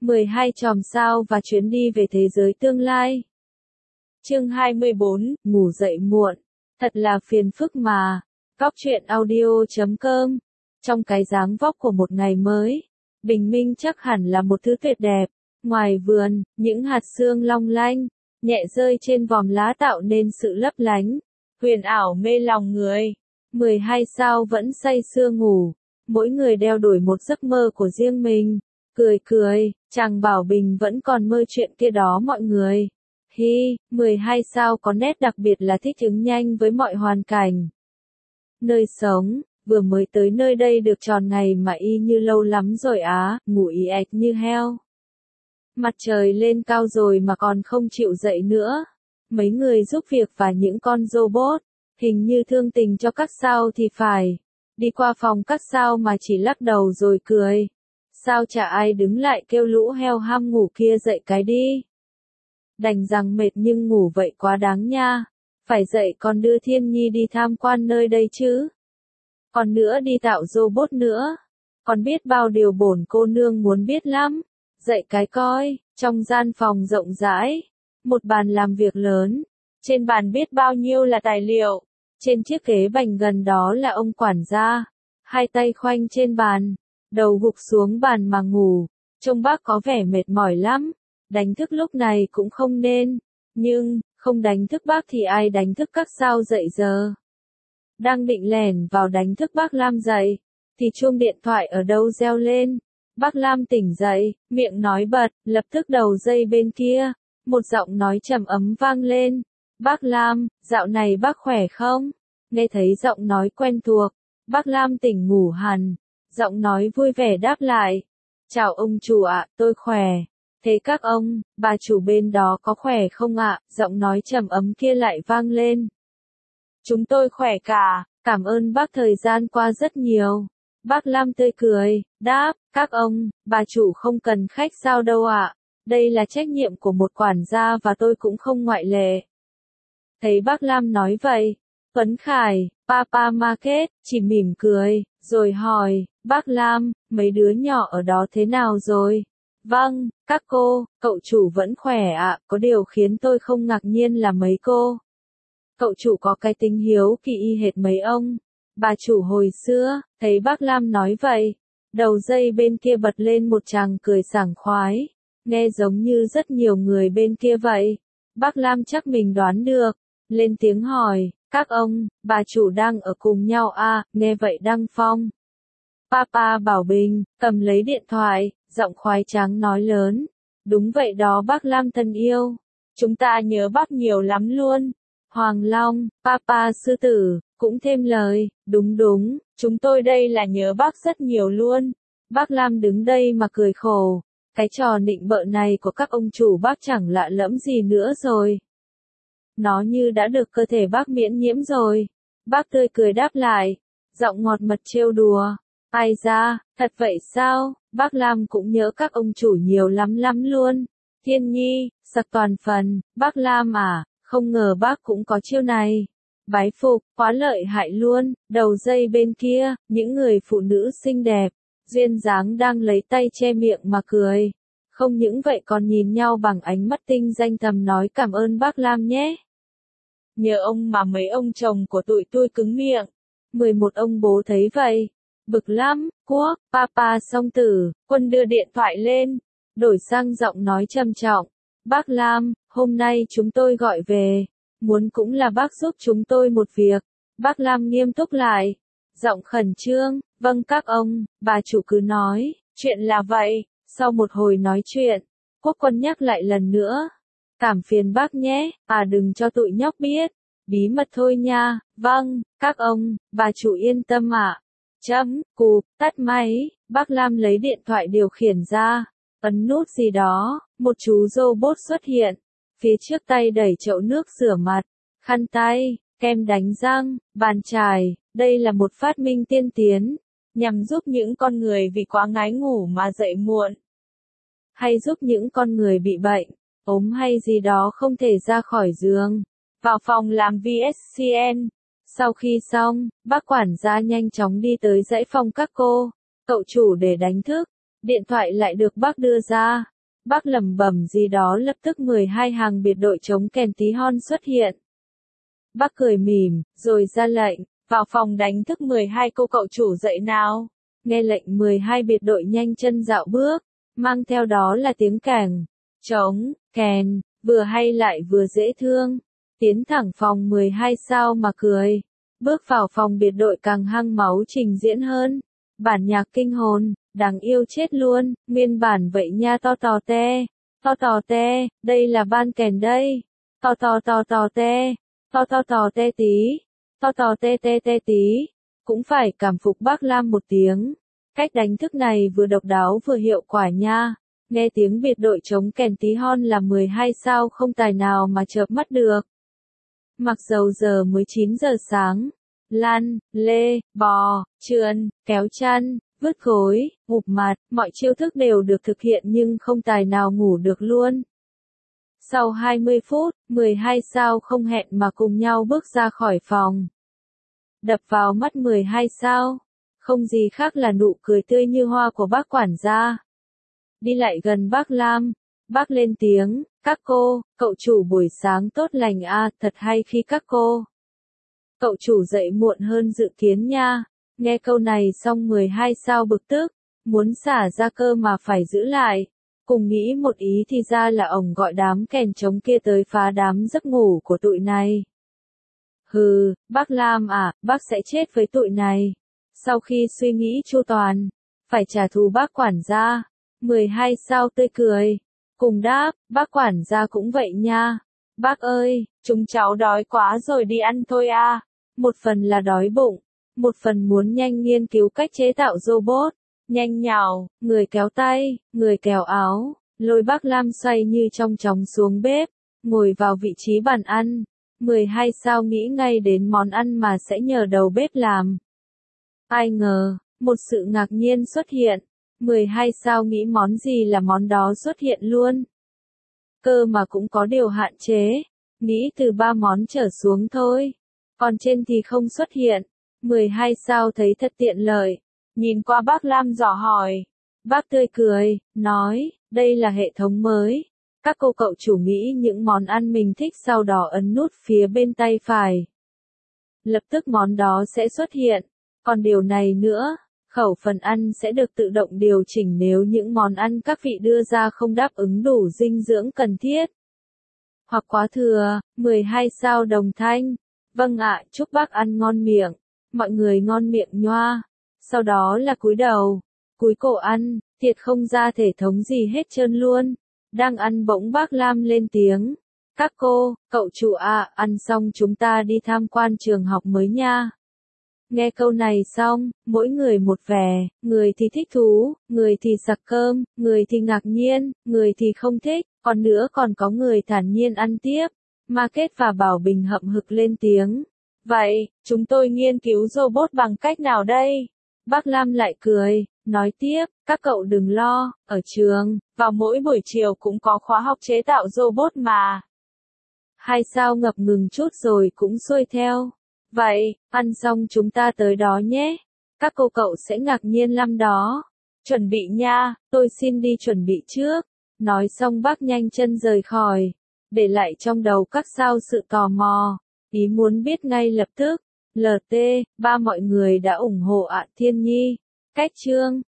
12 chòm sao và chuyến đi về thế giới tương lai. Chương 24, ngủ dậy muộn. Thật là phiền phức mà. Góc truyện audio.com. Trong cái dáng vóc của một ngày mới, bình minh chắc hẳn là một thứ tuyệt đẹp. Ngoài vườn, những hạt sương long lanh, nhẹ rơi trên vòm lá tạo nên sự lấp lánh, huyền ảo mê lòng người. 12 sao vẫn say sưa ngủ, mỗi người đeo đuổi một giấc mơ của riêng mình. Cười cười, chàng Bảo Bình vẫn còn mơ chuyện kia đó mọi người. 12 sao có nét đặc biệt là thích ứng nhanh với mọi hoàn cảnh. Nơi sống, vừa mới tới nơi đây được tròn ngày mà y như lâu lắm rồi á, ngủ y ạch như heo. Mặt trời lên cao rồi mà còn không chịu dậy nữa. Mấy người giúp việc và những con robot, hình như thương tình cho các sao thì phải. Đi qua phòng các sao mà chỉ lắc đầu rồi cười. Sao chả ai đứng lại kêu lũ heo ham ngủ kia dậy cái đi. Đành rằng mệt nhưng ngủ vậy quá đáng nha. Phải dậy còn đưa Thiên Nhi đi tham quan nơi đây chứ. Còn nữa đi tạo robot nữa. Còn biết bao điều bổn cô nương muốn biết lắm. Dậy cái coi, trong gian phòng rộng rãi. Một bàn làm việc lớn. Trên bàn biết bao nhiêu là tài liệu. Trên chiếc ghế bành gần đó là ông quản gia. Hai tay khoanh trên bàn. Đầu gục xuống bàn mà ngủ. Trông bác có vẻ mệt mỏi lắm. Đánh thức lúc này cũng không nên. Nhưng, không đánh thức bác thì ai đánh thức các sao dậy giờ. Đang định lẻn vào đánh thức bác Lam dậy. Thì chuông điện thoại ở đâu reo lên. Bác Lam tỉnh dậy, miệng nói bật, lập tức đầu dây bên kia. Một giọng nói trầm ấm vang lên. Bác Lam, dạo này bác khỏe không? Nghe thấy giọng nói quen thuộc. Bác Lam tỉnh ngủ hẳn. Giọng nói vui vẻ đáp lại. Chào ông chủ ạ, tôi khỏe. Thế các ông, bà chủ bên đó có khỏe không ạ? Giọng nói trầm ấm kia lại vang lên. Chúng tôi khỏe cả, cảm ơn bác thời gian qua rất nhiều. Bác Lam tươi cười, đáp, các ông, bà chủ không cần khách sao đâu ạ. Đây là trách nhiệm của một quản gia và tôi cũng không ngoại lệ. Thấy bác Lam nói vậy, Tuấn Khải, Papa Market, chỉ mỉm cười, rồi hỏi, bác Lam, mấy đứa nhỏ ở đó thế nào rồi? Vâng, các cô, cậu chủ vẫn khỏe ạ, có điều khiến tôi không ngạc nhiên là mấy cô. Cậu chủ có cái tính hiếu kỳ y hệt mấy ông. Bà chủ hồi xưa, thấy bác Lam nói vậy. Đầu dây bên kia bật lên một tràng cười sảng khoái. Nghe giống như rất nhiều người bên kia vậy. Bác Lam chắc mình đoán được. Lên tiếng hỏi, các ông, bà chủ đang ở cùng nhau à, nghe vậy Đăng Phong. Papa Bảo Bình, cầm lấy điện thoại, giọng khoái tráng nói lớn. Đúng vậy đó bác Lam thân yêu. Chúng ta nhớ bác nhiều lắm luôn. Hoàng Long, Papa Sư Tử, cũng thêm lời, đúng, chúng tôi đây là nhớ bác rất nhiều luôn. Bác Lam đứng đây mà cười khổ. Cái trò nịnh bợ này của các ông chủ bác chẳng lạ lẫm gì nữa rồi. Nó như đã được cơ thể bác miễn nhiễm rồi. Bác tươi cười đáp lại, giọng ngọt mật trêu đùa. Ai da, thật vậy sao? Bác Lam cũng nhớ các ông chủ nhiều lắm luôn. Thiên Nhi, sặc toàn phần, bác Lam à, không ngờ bác cũng có chiêu này. Bái phục, quá lợi hại luôn. Đầu dây bên kia, những người phụ nữ xinh đẹp, duyên dáng đang lấy tay che miệng mà cười. Không những vậy còn nhìn nhau bằng ánh mắt tinh danh thầm nói cảm ơn bác Lam nhé. Nhờ ông mà mấy ông chồng của tụi tôi cứng miệng. 11 ông bố thấy vậy. Bực lắm, Quốc, Papa Song Tử, Quân đưa điện thoại lên. Đổi sang giọng nói trầm trọng. Bác Lam, hôm nay chúng tôi gọi về. Muốn cũng là bác giúp chúng tôi một việc. Bác Lam nghiêm túc lại. Giọng khẩn trương, vâng các ông, bà chủ cứ nói. Chuyện là vậy. Sau một hồi nói chuyện, Quốc Quân nhắc lại lần nữa. Cảm phiền bác nhé, đừng cho tụi nhóc biết. Bí mật thôi nha, vâng, các ông, bà chủ yên tâm ạ. Cụp, tắt máy, bác Lam lấy điện thoại điều khiển ra. Ấn nút gì đó, một chú robot xuất hiện. Phía trước tay đẩy chậu nước rửa mặt, khăn tay, kem đánh răng, bàn chải. Đây là một phát minh tiên tiến, nhằm giúp những con người vì quá ngái ngủ mà dậy muộn. Hay giúp những con người bị bệnh, ốm hay gì đó không thể ra khỏi giường. Vào phòng làm VSCN. Sau khi xong, bác quản gia nhanh chóng đi tới dãy phòng các cô. Cậu chủ để đánh thức. Điện thoại lại được bác đưa ra. Bác lẩm bẩm gì đó lập tức 12 hàng biệt đội chống kèn tí hon xuất hiện. Bác cười mỉm, rồi ra lệnh, vào phòng đánh thức 12 cô cậu chủ dậy nào. Nghe lệnh 12 biệt đội nhanh chân dạo bước, mang theo đó là tiếng cảng, trống, kèn, vừa hay lại vừa dễ thương. Tiến thẳng phòng 12 sao mà cười. Bước vào phòng biệt đội càng hăng máu trình diễn hơn. Bản nhạc kinh hồn, đáng yêu chết luôn, nguyên bản vậy nha to tò te. To tò te, đây là ban kèn đây. To tò te. To te tí. To te tí. Cũng phải cảm phục bác Lam một tiếng. Cách đánh thức này vừa độc đáo vừa hiệu quả nha. Nghe tiếng biệt đội chống kèn tí hon là 12 sao không tài nào mà chợp mắt được. Mặc dầu giờ mới 9 giờ sáng, lăn, lê, bò, trườn, kéo chăn, vứt gối, ụp mặt, mọi chiêu thức đều được thực hiện nhưng không tài nào ngủ được luôn. Sau 20 phút, 12 sao không hẹn mà cùng nhau bước ra khỏi phòng. Đập vào mắt 12 sao, không gì khác là nụ cười tươi như hoa của bác quản gia. Đi lại gần bác Lam, bác lên tiếng, các cô, cậu chủ buổi sáng tốt lành à, thật hay khi các cô. Cậu chủ dậy muộn hơn dự kiến nha. Nghe câu này xong 12 sao bực tức, muốn xả ra cơ mà phải giữ lại. Cùng nghĩ một ý thì ra là ổng gọi đám kèn trống kia tới phá đám giấc ngủ của tụi này. Hừ, bác Lam à, bác sẽ chết với tụi này. Sau khi suy nghĩ chu toàn, phải trả thù bác quản gia. 12 sao tươi cười. Cùng đáp, bác quản gia cũng vậy nha. Bác ơi, chúng cháu đói quá rồi đi ăn thôi à. Một phần là đói bụng, một phần muốn nhanh nghiên cứu cách chế tạo robot. Nhanh nhào, người kéo tay, người kéo áo, lôi bác Lam xoay như trong chóng xuống bếp, ngồi vào vị trí bàn ăn. 12 sao nghĩ ngay đến món ăn mà sẽ nhờ đầu bếp làm. Ai ngờ, một sự ngạc nhiên xuất hiện. 12 sao nghĩ món gì là món đó xuất hiện luôn. Cơ mà cũng có điều hạn chế, nghĩ từ 3 món trở xuống thôi. Còn trên thì không xuất hiện. 12 sao thấy thật tiện lợi. Nhìn qua bác Lam dò hỏi. Bác tươi cười, nói, đây là hệ thống mới. Các cô cậu chủ nghĩ những món ăn mình thích sau đó ấn nút phía bên tay phải. Lập tức món đó sẽ xuất hiện. Còn điều này nữa, khẩu phần ăn sẽ được tự động điều chỉnh nếu những món ăn các vị đưa ra không đáp ứng đủ dinh dưỡng cần thiết. Hoặc quá thừa, 12 sao đồng thanh. Vâng ạ, chúc bác ăn ngon miệng. Mọi người ngon miệng nhoa. Sau đó là cúi đầu, cúi cổ ăn, thiệt không ra thể thống gì hết trơn luôn. Đang ăn bỗng bác Lam lên tiếng. Các cô, cậu chủ à, ăn xong chúng ta đi tham quan trường học mới nha. Nghe câu này xong, mỗi người một vẻ, người thì thích thú, người thì sặc cơm, người thì ngạc nhiên, người thì không thích, còn nữa còn có người thản nhiên ăn tiếp. Market và Bảo Bình hậm hực lên tiếng. Vậy, chúng tôi nghiên cứu robot bằng cách nào đây? Bác Lam lại cười, nói tiếp, các cậu đừng lo, ở trường, vào mỗi buổi chiều cũng có khóa học chế tạo robot mà. 2 sao ngập ngừng chút rồi cũng xuôi theo. Vậy, ăn xong chúng ta tới đó nhé. Các cô cậu sẽ ngạc nhiên lắm đó. Chuẩn bị nha, tôi xin đi chuẩn bị trước. Nói xong bác nhanh chân rời khỏi. Để lại trong đầu các sao sự tò mò. Ý muốn biết ngay lập tức. LT, ba mọi người đã ủng hộ ạ Thiên Nhi. Cách chương.